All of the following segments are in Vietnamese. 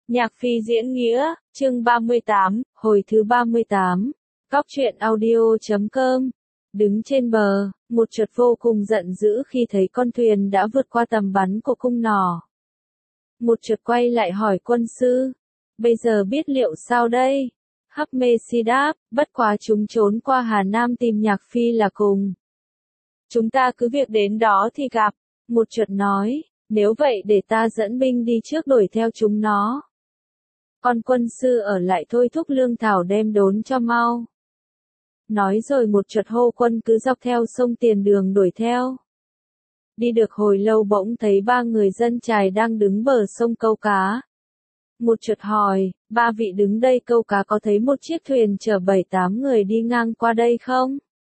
Nhạc Phi diễn nghĩa, chương 38, hồi thứ 38. Cóc truyện audio.com. Đứng trên bờ, một chuột vô cùng giận dữ khi thấy con thuyền đã vượt qua tầm bắn của cung nỏ. Một chuột quay lại hỏi quân sư, bây giờ biết liệu sao đây? Hắc Mê Si đáp, bất quá chúng trốn qua Hà Nam tìm Nhạc Phi là cùng. Chúng ta cứ việc đến đó thì gặp. Một chuột nói, nếu vậy để ta dẫn binh đi trước đuổi theo chúng nó. Còn quân sư ở lại thôi thúc lương thảo đem đốn cho mau. Nói rồi một chuột hô quân cứ dọc theo sông Tiền Đường đuổi theo. Đi được hồi lâu bỗng thấy ba người dân chài đang đứng bờ sông câu cá. Một chuột hỏi, ba vị đứng đây câu cá có thấy một chiếc thuyền chở 7-8 người đi ngang qua đây không?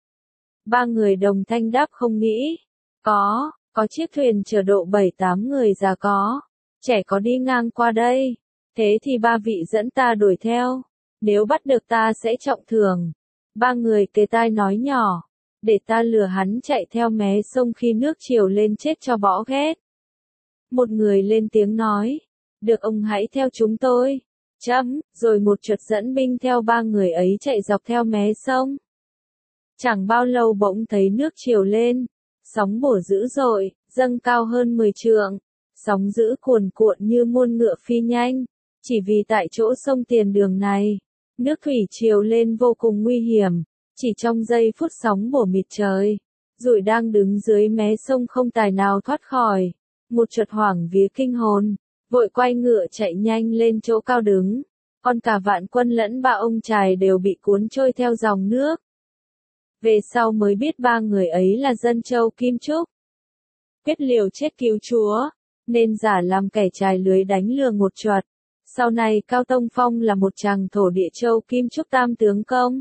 Ba người đồng thanh đáp không nghĩ. Có chiếc thuyền chở độ 7-8 người già có, trẻ có đi ngang qua đây. Thế thì ba vị dẫn ta đuổi theo, nếu bắt được ta sẽ trọng thưởng. Ba người kề tai nói nhỏ, để ta lừa hắn chạy theo mé sông khi nước triều lên chết cho bỏ ghét. Một người lên tiếng nói, được ông hãy theo chúng tôi. Rồi một chuột dẫn binh theo ba người ấy chạy dọc theo mé sông. Chẳng bao lâu bỗng thấy nước triều lên, sóng bổ dữ dội, dâng cao hơn 10 trượng, sóng dữ cuồn cuộn như muôn ngựa phi nhanh. Chỉ vì tại chỗ sông Tiền Đường này, nước thủy triều lên vô cùng nguy hiểm, chỉ trong giây phút sóng bổ mịt trời, Dụi đang đứng dưới mé sông không tài nào thoát khỏi. Một chuột hoảng vía kinh hồn, vội quay ngựa chạy nhanh lên chỗ cao đứng, còn cả vạn quân lẫn ba ông chài đều bị cuốn trôi theo dòng nước. Về sau mới biết ba người ấy là dân châu Kim Trúc. Quyết liều chết cứu chúa, nên giả làm kẻ chài lưới đánh lừa một chuột. Sau này Cao Tông Phong là một chàng thổ địa châu Kim Trúc tam tướng công.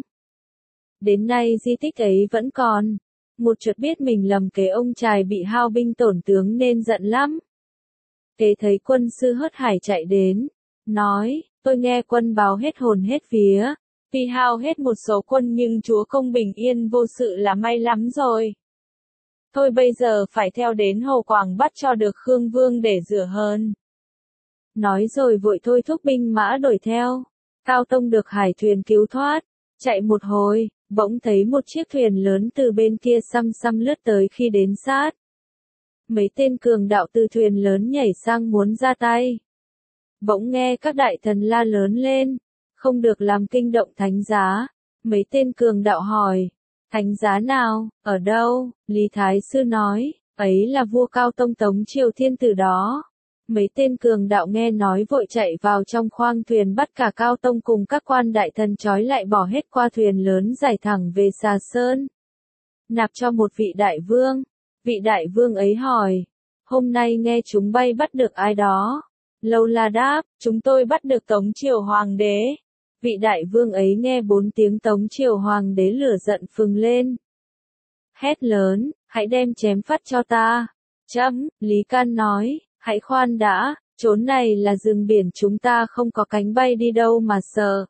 Đến nay di tích ấy vẫn còn. Một chuột biết mình lầm kế ông chài bị hao binh tổn tướng nên giận lắm. Thế thấy quân sư hớt hải chạy đến, nói, tôi nghe quân báo hết hồn hết vía, vì hao hết một số quân nhưng chúa công bình yên vô sự là may lắm rồi. Thôi bây giờ phải theo đến Hồ Quảng bắt cho được Khương Vương để rửa hơn. Nói rồi vội thôi thúc binh mã đuổi theo. Cao Tông được hải thuyền cứu thoát. Chạy một hồi, bỗng thấy một chiếc thuyền lớn từ bên kia xăm xăm lướt tới khi đến sát. Mấy tên cường đạo từ thuyền lớn nhảy sang muốn ra tay. Bỗng nghe các đại thần la lớn lên. Không được làm kinh động thánh giá. Mấy tên cường đạo hỏi. Thánh giá nào, ở đâu? Lý Thái Sư nói, ấy là vua Cao Tông Tống Triều Thiên Tử đó. Mấy tên cường đạo nghe nói vội chạy vào trong khoang thuyền bắt cả Cao Tông cùng các quan đại thần trói lại bỏ hết qua thuyền lớn giải thẳng về Xà Sơn. Nạp cho một vị đại vương. Vị đại vương ấy hỏi, hôm nay nghe chúng bay bắt được ai đó? Lâu La đáp, chúng tôi bắt được Tống Triều Hoàng đế. Vị đại vương ấy nghe 4 tiếng Tống Triều Hoàng đế lửa giận phừng lên. Hét lớn, hãy đem chém phát cho ta. Lý Can nói, hãy khoan đã, chốn này là rừng biển chúng ta không có cánh bay đi đâu mà sợ.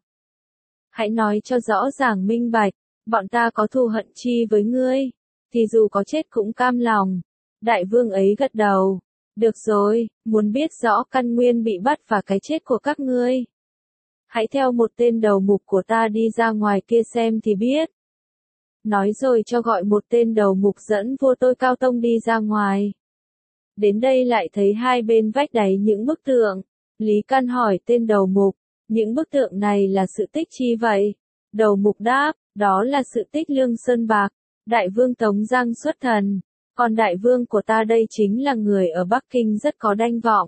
Hãy nói cho rõ ràng minh bạch, bọn ta có thù hận chi với ngươi, thì dù có chết cũng cam lòng. Đại vương ấy gật đầu, được rồi, muốn biết rõ căn nguyên bị bắt và cái chết của các ngươi. Hãy theo một tên đầu mục của ta đi ra ngoài kia xem thì biết. Nói rồi cho gọi một tên đầu mục dẫn vua tôi Cao Tông đi ra ngoài. Đến đây lại thấy hai bên vách đáy những bức tượng. Lý Can hỏi tên đầu mục, những bức tượng này là sự tích chi vậy? Đầu mục đáp, đó là sự tích Lương Sơn Bạc, đại vương Tống Giang xuất thần. Còn đại vương của ta đây chính là người ở Bắc Kinh rất có danh vọng.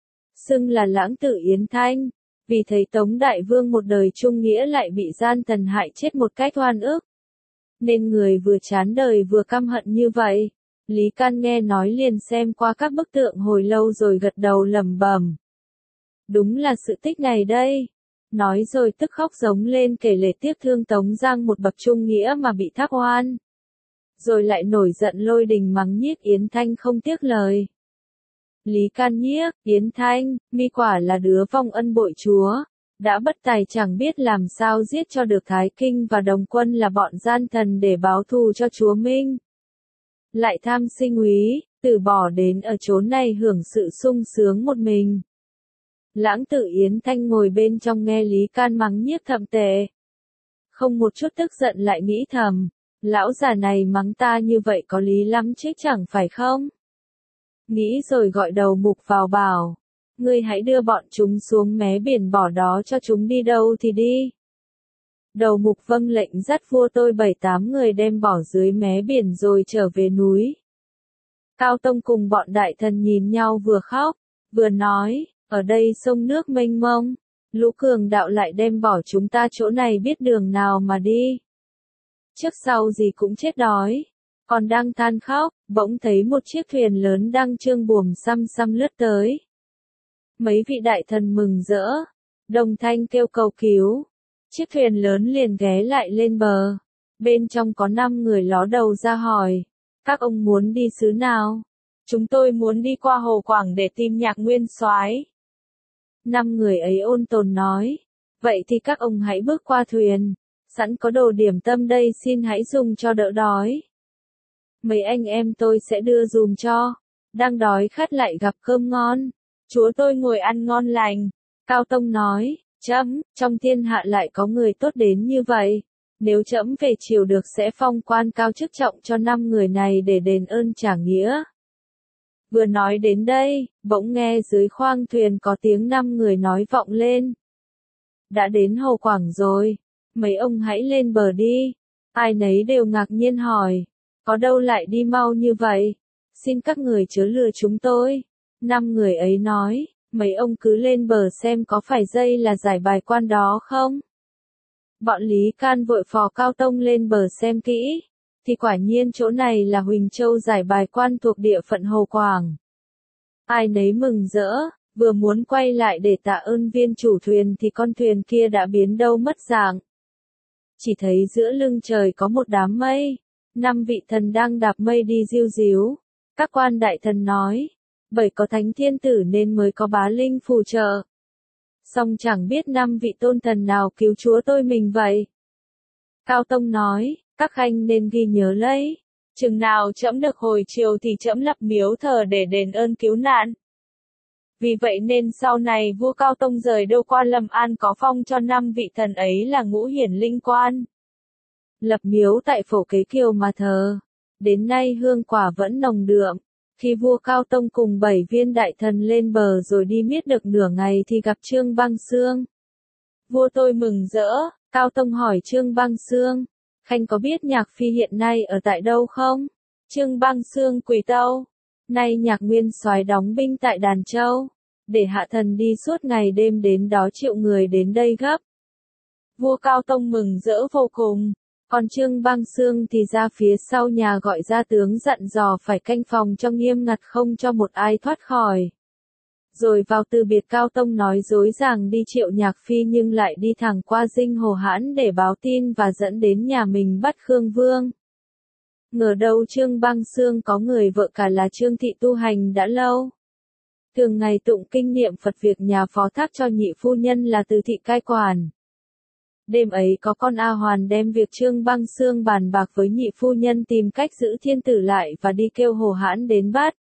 Xưng là lãng tử Yến Thanh. Vì thấy Tống đại vương một đời trung nghĩa lại bị gian thần hại chết một cách oan ức. Nên người vừa chán đời vừa căm hận như vậy. Lý Can nghe nói liền xem qua các bức tượng hồi lâu rồi gật đầu lẩm bẩm. Đúng là sự tích này đây. Nói rồi tức khóc giống lên kể lể tiếc thương Tống Giang một bậc trung nghĩa mà bị thác oan. Rồi lại nổi giận lôi đình mắng nhiếc Yến Thanh không tiếc lời. Lý Can nhiếc, Yến Thanh, mi quả là đứa vong ân bội chúa. Đã bất tài chẳng biết làm sao giết cho được Thái Kinh và Đồng Quân là bọn gian thần để báo thù cho chúa Minh. Lại tham sinh úy, từ bỏ đến ở chốn này hưởng sự sung sướng một mình. Lãng Tử Yến Thanh ngồi bên trong nghe Lý Can mắng nhiếc thậm tệ. Không một chút tức giận lại nghĩ thầm, lão già này mắng ta như vậy có lý lắm chứ chẳng phải không? Nghĩ rồi gọi Đầu Mục vào bảo, ngươi hãy đưa bọn chúng xuống mé biển bỏ đó cho chúng đi đâu thì đi. Đầu Mục vâng lệnh dắt vua tôi 7-8 người đem bỏ dưới mé biển rồi trở về núi. Cao Tông cùng bọn đại thần nhìn nhau vừa khóc, vừa nói, ở đây sông nước mênh mông, lũ cường đạo lại đem bỏ chúng ta chỗ này biết đường nào mà đi. Trước sau gì cũng chết đói. Còn đang than khóc, bỗng thấy một chiếc thuyền lớn đang trương buồm xăm xăm lướt tới. Mấy vị đại thần mừng rỡ, đồng thanh kêu cầu cứu. Chiếc thuyền lớn liền ghé lại lên bờ. Bên trong có 5 người ló đầu ra hỏi, các ông muốn đi xứ nào? Chúng tôi muốn đi qua Hồ Quảng để tìm Nhạc Nguyên Soái. 5 người ấy ôn tồn nói, vậy thì các ông hãy bước qua thuyền, sẵn có đồ điểm tâm đây xin hãy dùng cho đỡ đói. Mấy anh em tôi sẽ đưa dùm cho, đang đói khát lại gặp cơm ngon, chúa tôi ngồi ăn ngon lành. Cao Tông nói, trẫm, trong thiên hạ lại có người tốt đến như vậy, nếu trẫm về triều được sẽ phong quan cao chức trọng cho 5 người này để đền ơn trả nghĩa. Vừa nói đến đây, bỗng nghe dưới khoang thuyền có tiếng 5 người nói vọng lên. Đã đến Hồ Quảng rồi, mấy ông hãy lên bờ đi. Ai nấy đều ngạc nhiên hỏi, có đâu lại đi mau như vậy? Xin các người chớ lừa chúng tôi. 5 người ấy nói, mấy ông cứ lên bờ xem có phải dây là giải bài quan đó không? Bọn Lý Can vội phò Cao Tông lên bờ xem kỹ, thì quả nhiên chỗ này là Huỳnh Châu giải bài quan thuộc địa phận Hồ Quảng. Ai nấy mừng rỡ, vừa muốn quay lại để tạ ơn viên chủ thuyền thì con thuyền kia đã biến đâu mất dạng. Chỉ thấy giữa lưng trời có một đám mây, 5 vị thần đang đạp mây đi diu díu. Các quan đại thần nói, bởi có thánh thiên tử nên mới có bá linh phù trợ. Song chẳng biết 5 vị tôn thần nào cứu chúa tôi mình vậy. Cao Tông nói, các khanh nên ghi nhớ lấy, chừng nào trẫm được hồi triều thì trẫm lập miếu thờ để đền ơn cứu nạn. Vì vậy nên sau này vua Cao Tông rời đâu qua Lâm An có phong cho 5 vị thần ấy là ngũ hiển linh quan. Lập miếu tại Phổ Kế Kiều mà thờ. Đến nay hương quả vẫn nồng đượm. Khi vua Cao Tông cùng 7 viên đại thần lên bờ rồi đi miết được nửa ngày thì gặp Trương Băng Xương. Vua tôi mừng rỡ, Cao Tông hỏi Trương Băng Xương, khanh có biết Nhạc Phi hiện nay ở tại đâu không? Trương Băng Xương quỳ tâu, nay Nhạc Nguyên Soái đóng binh tại Đàn Châu, để hạ thần đi suốt ngày đêm đến đó triệu người đến đây gấp. Vua Cao Tông mừng rỡ vô cùng, còn Trương Băng Xương thì ra phía sau nhà gọi ra tướng dặn dò phải canh phòng cho nghiêm ngặt không cho một ai thoát khỏi. Rồi vào từ biệt Cao Tông nói dối rằng đi triệu Nhạc Phi nhưng lại đi thẳng qua dinh Hồ Hãn để báo tin và dẫn đến nhà mình bắt Khương Vương. Ngờ đâu Trương Băng Xương có người vợ cả là Trương Thị tu hành đã lâu. Thường ngày tụng kinh niệm Phật, việc nhà phó thác cho nhị phu nhân là Từ Thị cai quản. Đêm ấy có con A Hoàn đem việc Trương Băng Xương bàn bạc với nhị phu nhân tìm cách giữ thiên tử lại và đi kêu Hồ Hãn đến bắt.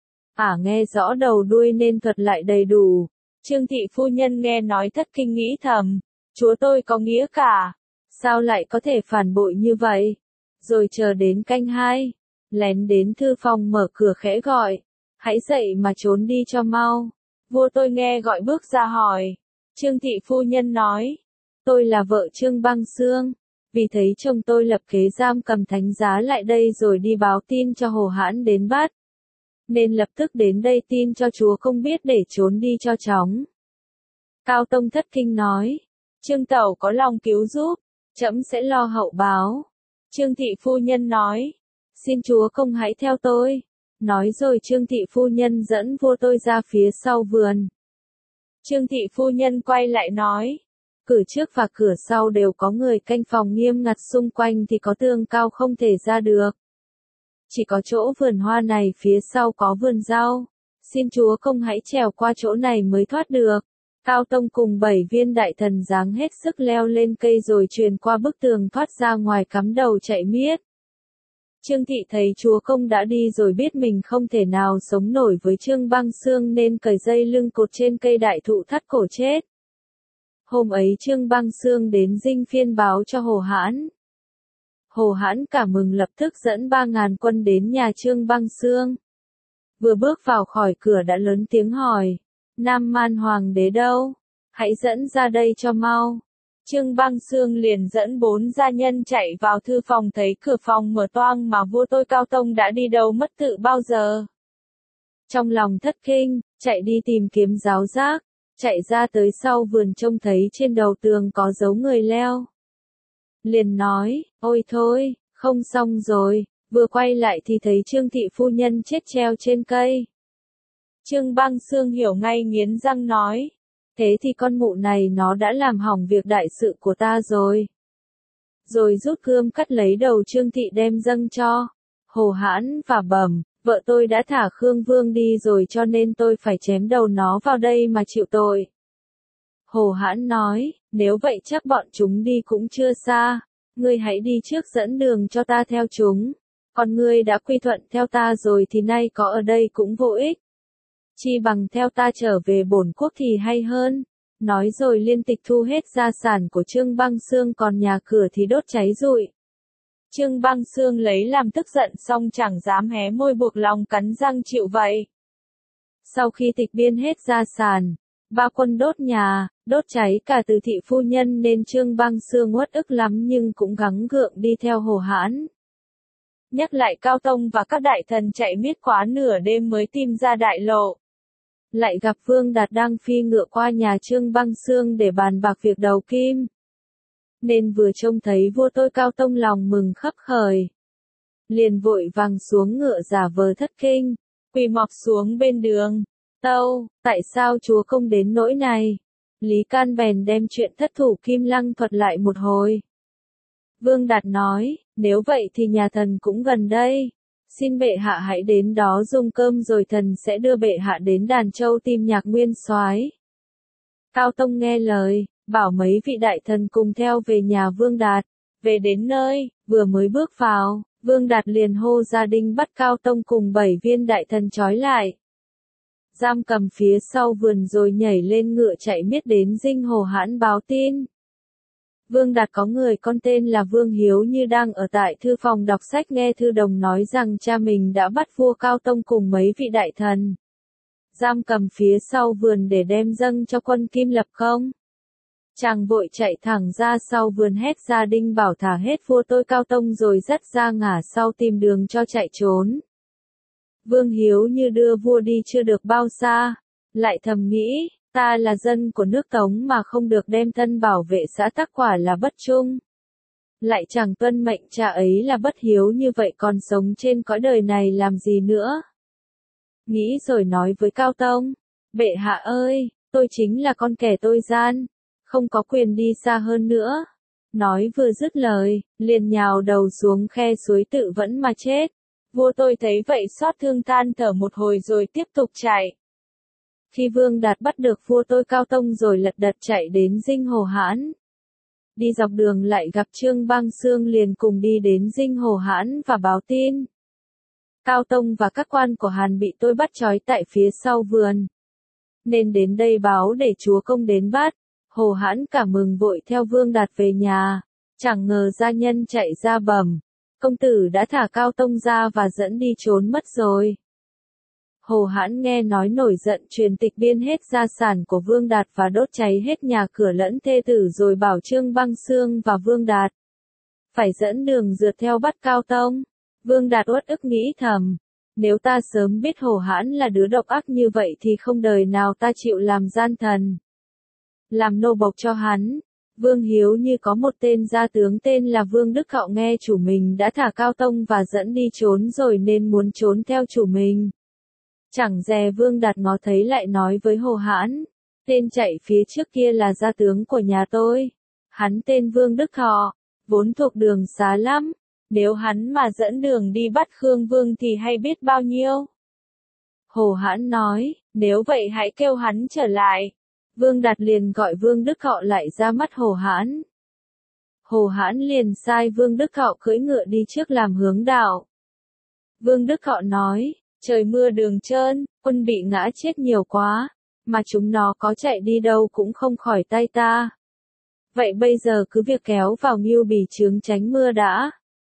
Nghe rõ đầu đuôi nên thuật lại đầy đủ. Trương Thị phu nhân nghe nói thất kinh nghĩ thầm, chúa tôi có nghĩa cả, sao lại có thể phản bội như vậy? Rồi chờ đến canh 2, lén đến thư phòng mở cửa khẽ gọi, hãy dậy mà trốn đi cho mau. Vua tôi nghe gọi bước ra hỏi. Trương Thị phu nhân nói, tôi là vợ Trương Băng Xương, vì thấy chồng tôi lập kế giam cầm thánh giá lại đây rồi đi báo tin cho Hồ Hãn đến bắt, nên lập tức đến đây tin cho chúa không biết để trốn đi cho chóng. Cao Tông thất kinh nói, Trương Tẩu có lòng cứu giúp, trẫm sẽ lo hậu báo. Trương Thị phu nhân nói, xin chúa không hãy theo tôi. Nói rồi Trương Thị phu nhân dẫn vua tôi ra phía sau vườn. Trương Thị phu nhân quay lại nói, cửa trước và cửa sau đều có người canh phòng nghiêm ngặt, xung quanh thì có tường cao không thể ra được. Chỉ có chỗ vườn hoa này phía sau có vườn rau, xin chúa không hãy trèo qua chỗ này mới thoát được. Cao Tông cùng 7 viên đại thần giáng hết sức leo lên cây rồi truyền qua bức tường thoát ra ngoài cắm đầu chạy miết. Trương Thị thấy chúa công đã đi rồi biết mình không thể nào sống nổi với Trương Băng Xương nên cởi dây lưng cột trên cây đại thụ thắt cổ chết. Hôm ấy Trương Băng Xương đến Dinh Phiên báo cho Hồ Hãn. Hồ Hãn cả mừng lập tức dẫn 3.000 quân đến nhà Trương Băng Xương. Vừa bước vào khỏi cửa đã lớn tiếng hỏi, Nam Man Hoàng đế đâu? Hãy dẫn ra đây cho mau. Trương Băng Xương liền dẫn 4 gia nhân chạy vào thư phòng thấy cửa phòng mở toang mà vua tôi Cao Tông đã đi đâu mất tự bao giờ. Trong lòng thất kinh, chạy đi tìm kiếm giáo giác, chạy ra tới sau vườn trông thấy trên đầu tường có dấu người leo. Liền nói, ôi thôi, không xong rồi, vừa quay lại thì thấy Trương Thị phu nhân chết treo trên cây. Trương Băng Xương hiểu ngay nghiến răng nói, thế thì con mụ này nó đã làm hỏng việc đại sự của ta rồi. Rồi rút gươm cắt lấy đầu Trương Thị đem dâng cho Hồ Hãn và bẩm, vợ tôi đã thả Khương Vương đi rồi cho nên tôi phải chém đầu nó vào đây mà chịu tội. Hồ Hãn nói, nếu vậy chắc bọn chúng đi cũng chưa xa, ngươi hãy đi trước dẫn đường cho ta theo chúng, còn ngươi đã quy thuận theo ta rồi thì nay có ở đây cũng vô ích. Chi bằng theo ta trở về bổn quốc thì hay hơn. Nói rồi liên tịch thu hết gia sản của Trương Băng Xương còn nhà cửa thì đốt cháy rụi. Trương Băng Xương lấy làm tức giận xong chẳng dám hé môi buộc lòng cắn răng chịu vậy. Sau khi tịch biên hết gia sản, 3 quân đốt nhà, đốt cháy cả Từ Thị phu nhân nên Trương Băng Xương uất ức lắm nhưng cũng gắng gượng đi theo Hồ Hãn. Nhắc lại Cao Tông và các đại thần chạy miết quá nửa đêm mới tìm ra đại lộ. Lại gặp Vương Đạt đang phi ngựa qua nhà Trương Băng Xương để bàn bạc việc đầu kim. Nên vừa trông thấy vua tôi Cao Tông lòng mừng khấp khởi. Liền vội vàng xuống ngựa giả vờ thất kinh, quỳ mọp xuống bên đường. Tâu, tại sao chúa công đến nỗi này? Lý Can bèn đem chuyện thất thủ Kim Lăng thuật lại một hồi. Vương Đạt nói, nếu vậy thì nhà thần cũng gần đây. Xin bệ hạ hãy đến đó dùng cơm rồi thần sẽ đưa bệ hạ đến Đàn Châu tìm Nhạc Nguyên Soái. Cao Tông nghe lời, bảo mấy vị đại thần cùng theo về nhà Vương Đạt. Về đến nơi, vừa mới bước vào, Vương Đạt liền hô gia đình bắt Cao Tông cùng 7 viên đại thần trói lại. Giam cầm phía sau vườn rồi nhảy lên ngựa chạy miết đến Dinh Hồ Hãn báo tin. Vương Đạt có người con tên là Vương Hiếu Như đang ở tại thư phòng đọc sách nghe thư đồng nói rằng cha mình đã bắt vua Cao Tông cùng mấy vị đại thần. Giam cầm phía sau vườn để đem dâng cho quân Kim Lập Công. Chàng vội chạy thẳng ra sau vườn hét gia đình bảo thả hết vua tôi Cao Tông rồi dắt ra ngả sau tìm đường cho chạy trốn. Vương Hiếu Như đưa vua đi chưa được bao xa, lại thầm nghĩ, ta là dân của nước Tống mà không được đem thân bảo vệ xã tắc quả là bất trung. Lại chẳng tuân mệnh cha ấy là bất hiếu như vậy còn sống trên cõi đời này làm gì nữa. Nghĩ rồi nói với Cao Tông, bệ hạ ơi, tôi chính là con kẻ tôi gian, không có quyền đi xa hơn nữa. Nói vừa dứt lời, liền nhào đầu xuống khe suối tự vẫn mà chết. Vua tôi thấy vậy xót thương than thở một hồi rồi tiếp tục chạy. Khi Vương Đạt bắt được vua tôi Cao Tông rồi lật đật chạy đến Dinh Hồ Hãn. Đi dọc đường lại gặp Trương Băng Xương liền cùng đi đến Dinh Hồ Hãn và báo tin. Cao Tông và các quan của Hàn bị tôi bắt trói tại phía sau vườn. Nên đến đây báo để chúa công đến bắt. Hồ Hãn cả mừng vội theo Vương Đạt về nhà. Chẳng ngờ gia nhân chạy ra bẩm. Công tử đã thả Cao Tông ra và dẫn đi trốn mất rồi. Hồ Hãn nghe nói nổi giận truyền tịch biên hết gia sản của Vương Đạt và đốt cháy hết nhà cửa lẫn thê tử rồi bảo Trương Băng Xương và Vương Đạt phải dẫn đường rượt theo bắt Cao Tông. Vương Đạt uất ức nghĩ thầm, nếu ta sớm biết Hồ Hãn là đứa độc ác như vậy thì không đời nào ta chịu làm gian thần, làm nô bộc cho hắn. Vương Hiếu Như có một tên gia tướng tên là Vương Đức Hạo nghe chủ mình đã thả Cao Tông và dẫn đi trốn rồi nên muốn trốn theo chủ mình. Chẳng dè Vương Đạt ngó thấy lại nói với Hồ Hãn, tên chạy phía trước kia là gia tướng của nhà tôi. Hắn tên Vương Đức Thọ, vốn thuộc đường xá lắm, nếu hắn mà dẫn đường đi bắt Khương Vương thì hay biết bao nhiêu. Hồ Hãn nói, nếu vậy hãy kêu hắn trở lại. Vương Đạt liền gọi Vương Đức Thọ lại ra mắt Hồ Hãn. Hồ Hãn liền sai Vương Đức Thọ cưỡi ngựa đi trước làm hướng đạo. Vương Đức Thọ nói, trời mưa đường trơn, quân bị ngã chết nhiều quá, mà chúng nó có chạy đi đâu cũng không khỏi tay ta. Vậy bây giờ cứ việc kéo vào Ngưu Bì Chướng tránh mưa đã.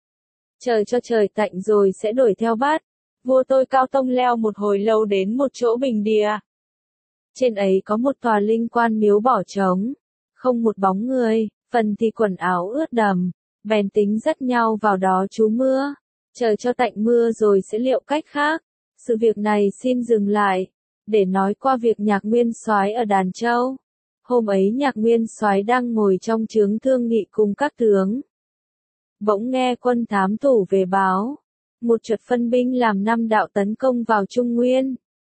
Chờ cho trời tạnh rồi sẽ đuổi theo bắt. Vua tôi Cao Tông leo một hồi lâu đến một chỗ bình địa. Trên ấy có một tòa linh quan miếu bỏ trống, không một bóng người, phần thì quần áo ướt đầm, bèn tính dắt nhau vào đó trú mưa, chờ cho tạnh mưa rồi sẽ liệu cách khác. Sự việc này xin dừng lại, để nói qua việc Nhạc Nguyên Soái ở Đàn Châu. Hôm ấy Nhạc Nguyên Soái đang ngồi trong trướng thương nghị cùng các tướng. Bỗng nghe quân thám thủ về báo, một trận phân binh làm 5 đạo tấn công vào Trung Nguyên.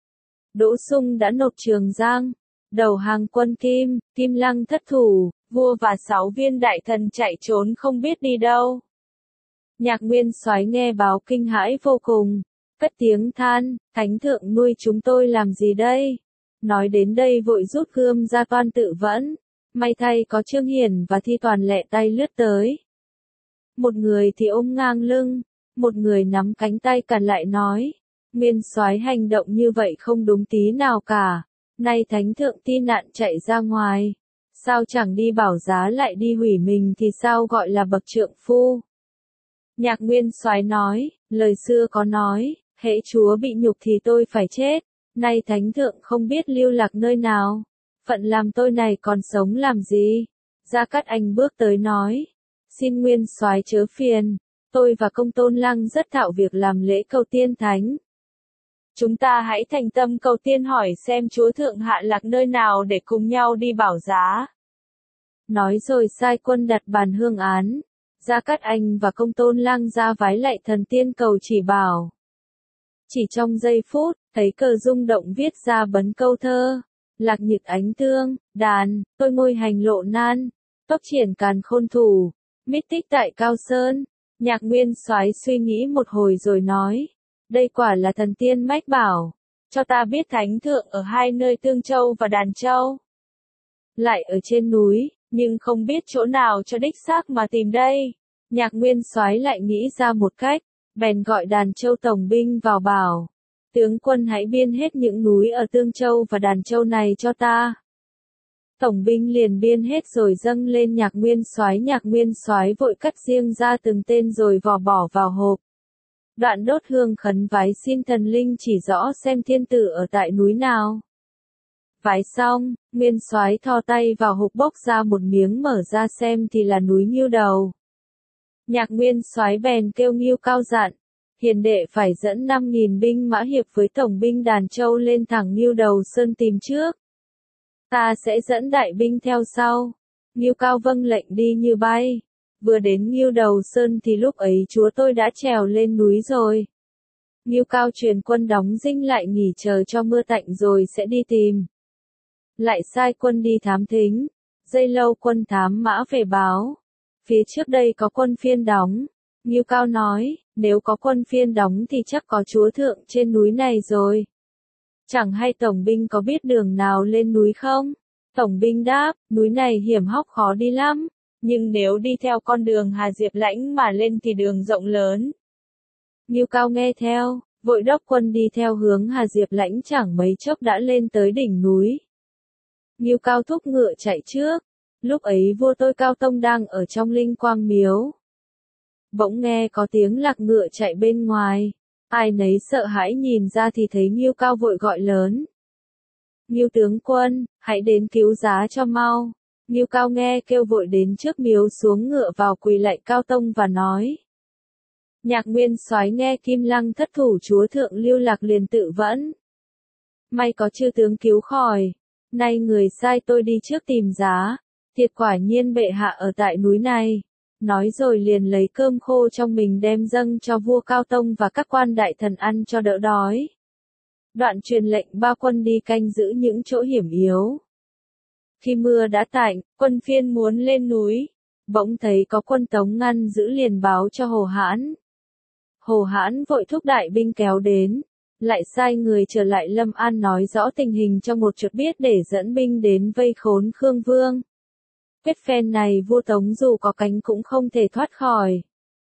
Đỗ Sung đã nộp Trường Giang, đầu hàng quân Kim, Kim Lăng thất thủ, vua và 6 viên đại thần chạy trốn không biết đi đâu. Nhạc Nguyên Soái nghe báo kinh hãi vô cùng, cất tiếng than, Thánh thượng nuôi chúng tôi làm gì đây? Nói đến đây vội rút gươm ra toan tự vẫn, may thay có Trương Hiển và Thi Toàn lẹ tay lướt tới. Một người thì ôm ngang lưng, một người nắm cánh tay cản lại nói, Nguyên Soái hành động như vậy không đúng tí nào cả, nay Thánh thượng ti nạn chạy ra ngoài, sao chẳng đi bảo giá lại đi hủy mình thì sao gọi là bậc trượng phu? Nhạc Nguyên Soái nói, lời xưa có nói, hễ chúa bị nhục thì tôi phải chết, nay Thánh thượng không biết lưu lạc nơi nào, phận làm tôi này còn sống làm gì? Gia Cát Anh bước tới nói, xin Nguyên Soái chớ phiền, tôi và Công Tôn Lăng rất thạo việc làm lễ cầu tiên thánh. Chúng ta hãy thành tâm cầu tiên hỏi xem chúa thượng hạ lạc nơi nào để cùng nhau đi bảo giá. Nói rồi sai quân đặt bàn hương án. Gia Cát Anh và Công Tôn Lăng ra vái lạy thần tiên cầu chỉ bảo. Chỉ trong giây phút, thấy cờ rung động viết ra bấn câu thơ. Lạc nhật ánh tương, đàn, tôi ngôi hành lộ nan. Tốc triển càn khôn thủ, mít tích tại Cao Sơn. Nhạc Nguyên Soái suy nghĩ một hồi rồi nói. Đây quả là thần tiên mách bảo. Cho ta biết Thánh thượng ở hai nơi Tương Châu và Đàn Châu. Lại ở trên núi, nhưng không biết chỗ nào cho đích xác mà tìm đây. Nhạc Nguyên Soái lại nghĩ ra một cách, bèn gọi Đàn Châu tổng binh vào bảo. Tướng quân hãy biên hết những núi ở Tương Châu và Đàn Châu này cho ta. Tổng binh liền biên hết rồi dâng lên Nhạc Nguyên Soái vội cắt riêng ra từng tên rồi vò bỏ vào hộp. Đoạn đốt hương khấn vái xin thần linh chỉ rõ xem thiên tử ở tại núi nào. Vái xong, Nguyên Soái thò tay vào hộp bốc ra một miếng mở ra xem thì là núi Ngưu Đầu. Nhạc Nguyên Soái bèn kêu Ngưu Cao dặn, hiền đệ phải dẫn 5.000 binh mã hiệp với tổng binh Đàn Châu lên thẳng Ngưu Đầu Sơn tìm trước. Ta sẽ dẫn đại binh theo sau. Ngưu Cao vâng lệnh đi như bay. Vừa đến Ngưu Đầu Sơn thì lúc ấy chúa tôi đã trèo lên núi rồi. Ngưu Cao truyền quân đóng dinh lại nghỉ chờ cho mưa tạnh rồi sẽ đi tìm. Lại sai quân đi thám thính. Giây lâu quân thám mã về báo. Phía trước đây có quân phiên đóng. Ngưu Cao nói, nếu có quân phiên đóng thì chắc có chúa thượng trên núi này rồi. Chẳng hay tổng binh có biết đường nào lên núi không? Tổng binh đáp, núi này hiểm hóc khó đi lắm. Nhưng nếu đi theo con đường Hà Diệp Lãnh mà lên thì đường rộng lớn. Ngưu Cao nghe theo, vội đốc quân đi theo hướng Hà Diệp Lãnh chẳng mấy chốc đã lên tới đỉnh núi. Ngưu Cao thúc ngựa chạy trước, lúc ấy vua tôi Cao Tông đang ở trong linh quang miếu. Bỗng nghe có tiếng lạc ngựa chạy bên ngoài, ai nấy sợ hãi nhìn ra thì thấy Ngưu Cao vội gọi lớn. Ngưu tướng quân, hãy đến cứu giá cho mau. Ngưu Cao nghe kêu vội đến trước miếu xuống ngựa vào quỳ lạy Cao Tông và nói. Nhạc Nguyên Soái nghe Kim Lăng thất thủ chúa thượng lưu lạc liền tự vẫn. May có chư tướng cứu khỏi, nay người sai tôi đi trước tìm giá, thiệt quả nhiên bệ hạ ở tại núi này. Nói rồi liền lấy cơm khô trong mình đem dâng cho vua Cao Tông và các quan đại thần ăn cho đỡ đói. Đoạn truyền lệnh ba quân đi canh giữ những chỗ hiểm yếu. Khi mưa đã tạnh, quân phiên muốn lên núi, bỗng thấy có quân Tống ngăn giữ liền báo cho Hồ Hãn. Hồ Hãn vội thúc đại binh kéo đến, lại sai người trở lại Lâm An nói rõ tình hình cho một chuột biết để dẫn binh đến vây khốn Khương Vương. Kết phen này vua Tống dù có cánh cũng không thể thoát khỏi.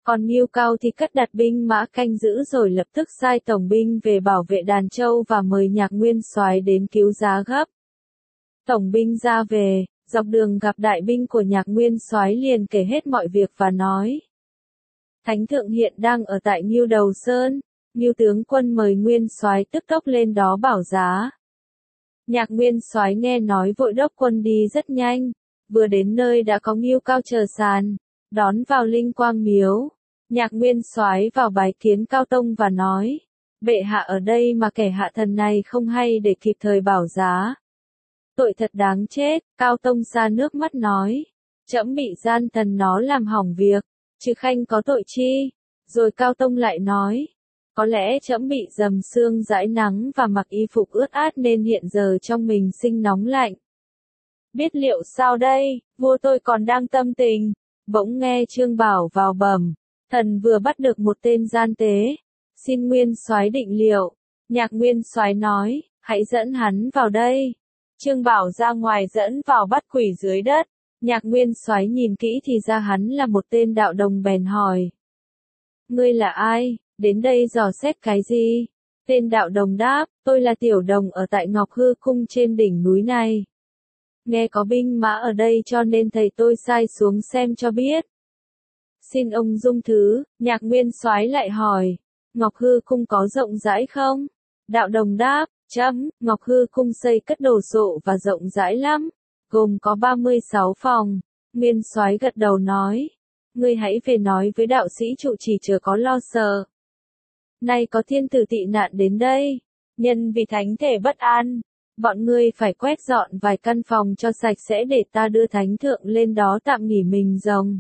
Còn Ngưu Cao thì cất đặt binh mã canh giữ rồi lập tức sai tổng binh về bảo vệ Đàn Châu và mời Nhạc Nguyên Soái đến cứu giá gấp. Tổng binh ra về, dọc đường gặp đại binh của Nhạc Nguyên Soái liền kể hết mọi việc và nói: Thánh thượng hiện đang ở tại Ngưu Đầu Sơn, Ngưu tướng quân mời Nguyên Soái tức tốc lên đó bảo giá. Nhạc Nguyên Soái nghe nói vội đốc quân đi rất nhanh, vừa đến nơi đã có Ngưu Cao chờ sàn, đón vào Linh Quang Miếu. Nhạc Nguyên Soái vào bái kiến Cao Tông và nói: Bệ hạ ở đây mà kẻ hạ thần này không hay để kịp thời bảo giá. Tội thật đáng chết. Cao Tông xa nước mắt nói: Trẫm bị gian thần nó làm hỏng việc, chứ khanh có tội chi? Rồi Cao Tông lại nói: Có lẽ trẫm bị dầm xương dãi nắng và mặc y phục ướt át nên hiện giờ trong mình sinh nóng lạnh. Biết liệu sao đây, vua tôi còn đang tâm tình. Bỗng nghe Trương Bảo vào bẩm: Thần vừa bắt được một tên gian tế, xin Nguyên Soái định liệu. Nhạc Nguyên Soái nói: Hãy dẫn hắn vào đây. Trương Bảo ra ngoài dẫn vào bắt quỷ dưới đất. Nhạc Nguyên Soái nhìn kỹ thì ra hắn là một tên đạo đồng bèn hỏi: Ngươi là ai, đến đây dò xét cái gì? Tên đạo đồng đáp: Tôi là tiểu đồng ở tại Ngọc Hư Cung trên đỉnh núi này. Nghe có binh mã ở đây cho nên thầy tôi sai xuống xem cho biết. Xin ông dung thứ. Nhạc Nguyên Soái lại hỏi: Ngọc Hư Cung có rộng rãi không? Đạo đồng đáp: Ngọc Hư Cung xây cất đồ sộ và rộng rãi lắm, gồm có 36 phòng. Nguyên Soái gật đầu nói: Ngươi hãy về nói với đạo sĩ trụ trì chớ có lo sợ. Nay có thiên tử tị nạn đến đây, nhân vì thánh thể bất an, bọn ngươi phải quét dọn vài căn phòng cho sạch sẽ để ta đưa thánh thượng lên đó tạm nghỉ mình rồng.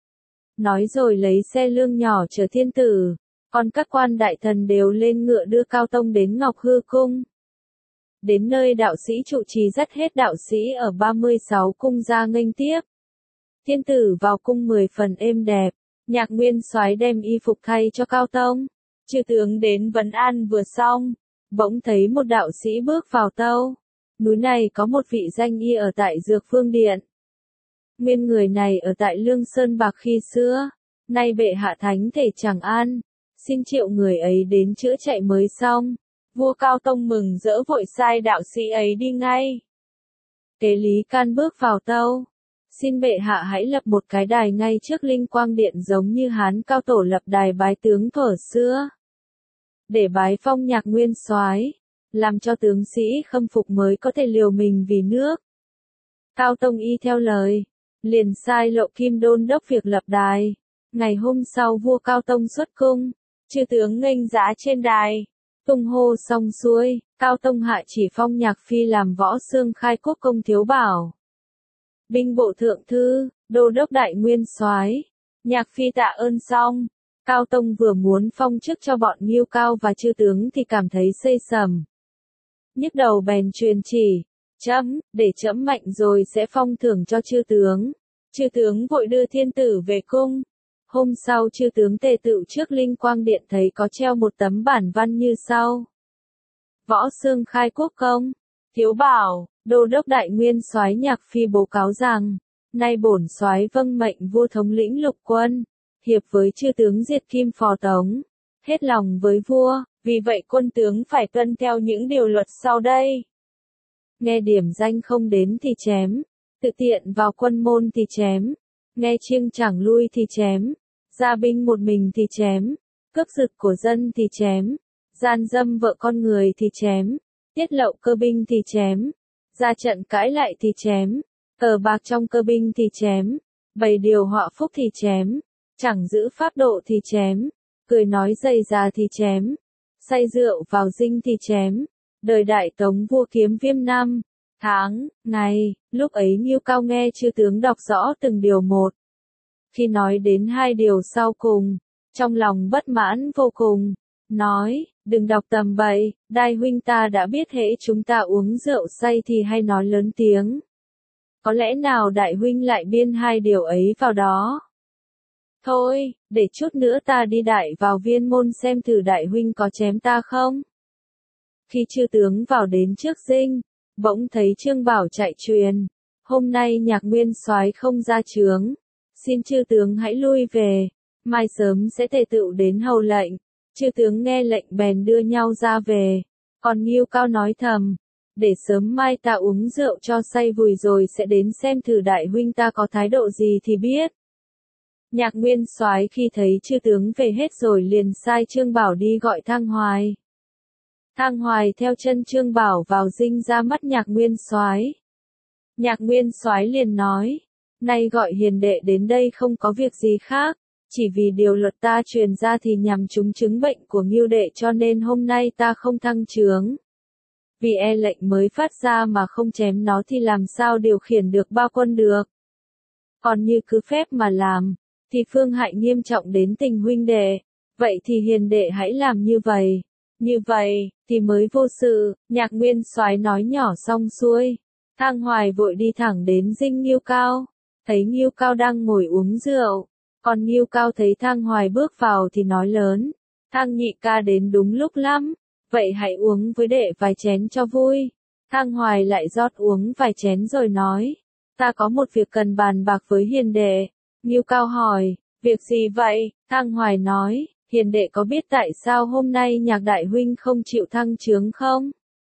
Nói rồi lấy xe lương nhỏ chở thiên tử, còn các quan đại thần đều lên ngựa đưa Cao Tông đến Ngọc Hư Cung. Đến nơi đạo sĩ trụ trì dắt hết đạo sĩ ở 36 cung ra nghênh tiếp. Thiên tử vào cung 10 phần êm đẹp, Nhạc Nguyên Soái đem y phục thay cho Cao Tông. Chư tướng đến vấn an vừa xong, bỗng thấy một đạo sĩ bước vào tâu. Núi này có một vị danh y ở tại Dược Phương Điện. Nguyên người này ở tại Lương Sơn Bạc khi xưa, nay bệ hạ thánh thể chẳng an, xin triệu người ấy đến chữa chạy mới xong. Vua Cao Tông mừng rỡ vội sai đạo sĩ ấy đi ngay. Kế Lý Can bước vào tâu: Xin bệ hạ hãy lập một cái đài ngay trước Linh Quang Điện giống như Hán Cao Tổ lập đài bái tướng thuở xưa, để bái phong Nhạc Nguyên Soái, làm cho tướng sĩ khâm phục mới có thể liều mình vì nước. Cao Tông y theo lời, liền sai Lộ Kim đôn đốc việc lập đài. Ngày hôm sau vua Cao Tông xuất cung, chư tướng nghênh giá trên đài. Tung hô xong xuôi, Cao Tông hạ chỉ phong Nhạc Phi làm võ xương khai quốc công thiếu bảo, binh bộ thượng thư, đô đốc đại nguyên soái. Nhạc Phi tạ ơn xong, Cao Tông vừa muốn phong chức cho bọn Ngưu Cao và chư tướng thì cảm thấy xây sầm. Nhức đầu bèn truyền chỉ: để trẫm mạnh rồi sẽ phong thưởng cho chư tướng. Chư tướng vội đưa thiên tử về cung. Hôm sau chư tướng tề tựu trước Linh Quang Điện thấy có treo một tấm bản văn như sau: Võ xương khai quốc công, thiếu bảo, đô đốc đại nguyên soái Nhạc Phi báo cáo rằng, nay bổn soái vâng mệnh vua thống lĩnh lục quân, hiệp với chư tướng diệt Kim Phò Tống, hết lòng với vua, vì vậy quân tướng phải tuân theo những điều luật sau đây. Nghe điểm danh không đến thì chém, tự tiện vào quân môn thì chém, nghe chiêng chẳng lui thì chém, ra binh một mình thì chém, cướp giật của dân thì chém, gian dâm vợ con người thì chém, tiết lộ cơ binh thì chém, ra trận cãi lại thì chém, cờ bạc trong cơ binh thì chém, bày điều họa phúc thì chém, chẳng giữ pháp độ thì chém, cười nói dày già thì chém, say rượu vào dinh thì chém. Đời Đại Tống vua Kiếm Viêm năm, tháng, ngày, lúc ấy Ngưu Cao nghe chư tướng đọc rõ từng điều một. Khi nói đến hai điều sau cùng, trong lòng bất mãn vô cùng, nói: Đừng đọc tầm bậy, đại huynh ta đã biết hễ chúng ta uống rượu say thì hay nói lớn tiếng. Có lẽ nào đại huynh lại biên hai điều ấy vào đó? Thôi, để chút nữa ta đi đại vào Viên Môn xem thử đại huynh có chém ta không? Khi chư tướng vào đến trước dinh, bỗng thấy Trương Bảo chạy truyền: Hôm nay Nhạc Nguyên soái không ra chướng, xin chư tướng hãy lui về. mai sớm sẽ tề tựu đến hầu lệnh. Chư tướng nghe lệnh bèn đưa nhau ra về. Còn Ngưu Cao nói thầm, để sớm mai ta uống rượu cho say vùi rồi sẽ đến xem thử đại huynh ta có thái độ gì thì biết. Nhạc Nguyên Soái khi thấy chư tướng về hết rồi liền sai Trương Bảo đi gọi Thang Hoài. Thang Hoài theo chân Trương Bảo vào dinh ra mắt Nhạc Nguyên Soái. Nhạc Nguyên Soái liền nói, nay gọi hiền đệ đến đây không có việc gì khác, chỉ vì điều luật ta truyền ra thì nhằm trúng chứng bệnh của Ngưu đệ cho nên hôm nay ta không thăng chướng. Vì e lệnh mới phát ra mà không chém nó thì làm sao điều khiển được bao quân được. Còn như cứ phép mà làm, thì phương hại nghiêm trọng đến tình huynh đệ, vậy thì hiền đệ hãy làm như vậy. Như vậy, thì mới vô sự. Nhạc Nguyên Soái nói nhỏ xong xuôi. Thang Hoài vội đi thẳng đến dinh Ngưu Cao. Thấy Ngưu Cao đang ngồi uống rượu. Còn Ngưu Cao thấy Thang Hoài bước vào thì nói lớn. Thang nhị ca đến đúng lúc lắm. Vậy hãy uống với đệ vài chén cho vui. Thang Hoài lại rót uống vài chén rồi nói. Ta có một việc cần bàn bạc với hiền đệ. Ngưu Cao hỏi, việc gì vậy? Thang Hoài nói, hiền đệ có biết tại sao hôm nay Nhạc đại huynh không chịu thăng chướng không?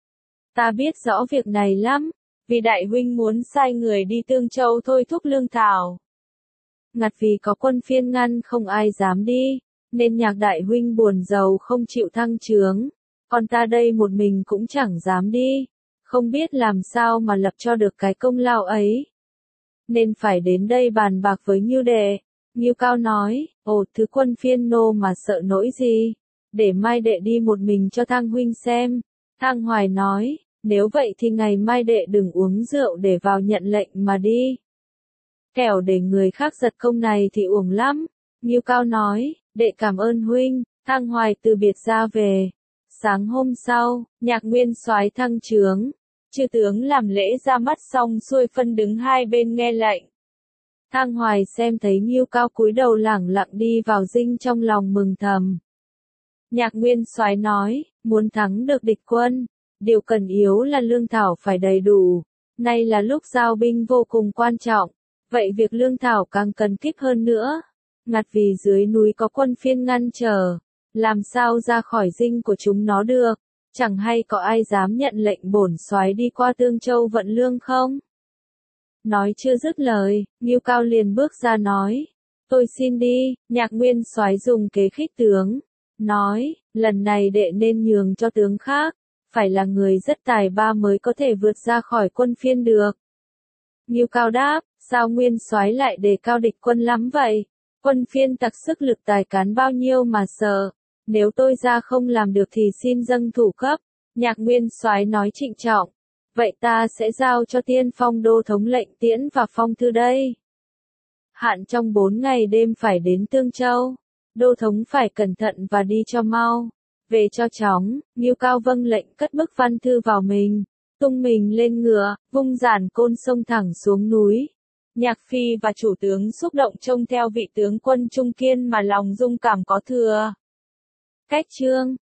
Ta biết rõ việc này lắm, vì đại huynh muốn sai người đi Tương Châu thôi thúc lương thảo. Ngặt vì có quân phiên ngăn không ai dám đi, nên Nhạc đại huynh buồn giàu không chịu thăng chướng, còn ta đây một mình cũng chẳng dám đi, không biết làm sao mà lập cho được cái công lao ấy. Nên phải đến đây bàn bạc với Ngưu đệ. Ngưu Cao nói, ồ thứ quân phiên nô mà sợ nỗi gì, để mai đệ đi một mình cho Thang huynh xem. Thang Hoài nói, nếu vậy thì ngày mai đệ đừng uống rượu để vào nhận lệnh mà đi. Kẻo để người khác giật công này thì uổng lắm. Ngưu Cao nói, đệ cảm ơn huynh. Thang Hoài từ biệt ra về. Sáng hôm sau, Nhạc Nguyên Soái thăng chướng. Chư tướng làm lễ ra mắt xong xuôi phân đứng hai bên nghe lệnh. Thang Hoài xem thấy Ngưu Cao cúi đầu lẳng lặng đi vào dinh trong lòng mừng thầm. Nhạc Nguyên Soái nói, muốn thắng được địch quân, điều cần yếu là lương thảo phải đầy đủ. Nay là lúc giao binh vô cùng quan trọng, vậy việc lương thảo càng cần kíp hơn nữa. Ngặt vì dưới núi có quân phiên ngăn trở, làm sao ra khỏi dinh của chúng nó được, chẳng hay có ai dám nhận lệnh bổn soái đi qua Tương Châu vận lương không? Nói chưa dứt lời, Ngưu Cao liền bước ra nói, tôi xin đi. Nhạc Nguyên Soái dùng kế khích tướng, nói, lần này đệ nên nhường cho tướng khác, phải là người rất tài ba mới có thể vượt ra khỏi quân phiên được. Ngưu Cao đáp, sao Nguyên Soái lại đề cao địch quân lắm vậy? Quân phiên tặc sức lực tài cán bao nhiêu mà sợ, nếu tôi ra không làm được thì xin dâng thủ cấp. Nhạc Nguyên Soái nói trịnh trọng, vậy ta sẽ giao cho Tiên Phong đô thống lệnh Tiễn và Phong thư đây. Hạn trong 4 ngày đêm phải đến Tương Châu, đô thống phải cẩn thận và đi cho mau, về cho chóng. Ngưu Cao vâng lệnh cất bức văn thư vào mình, tung mình lên ngựa, vung giản côn xông thẳng xuống núi. Nhạc Phi và chủ tướng xúc động trông theo vị tướng quân trung kiên mà lòng dung cảm có thừa. Cách chương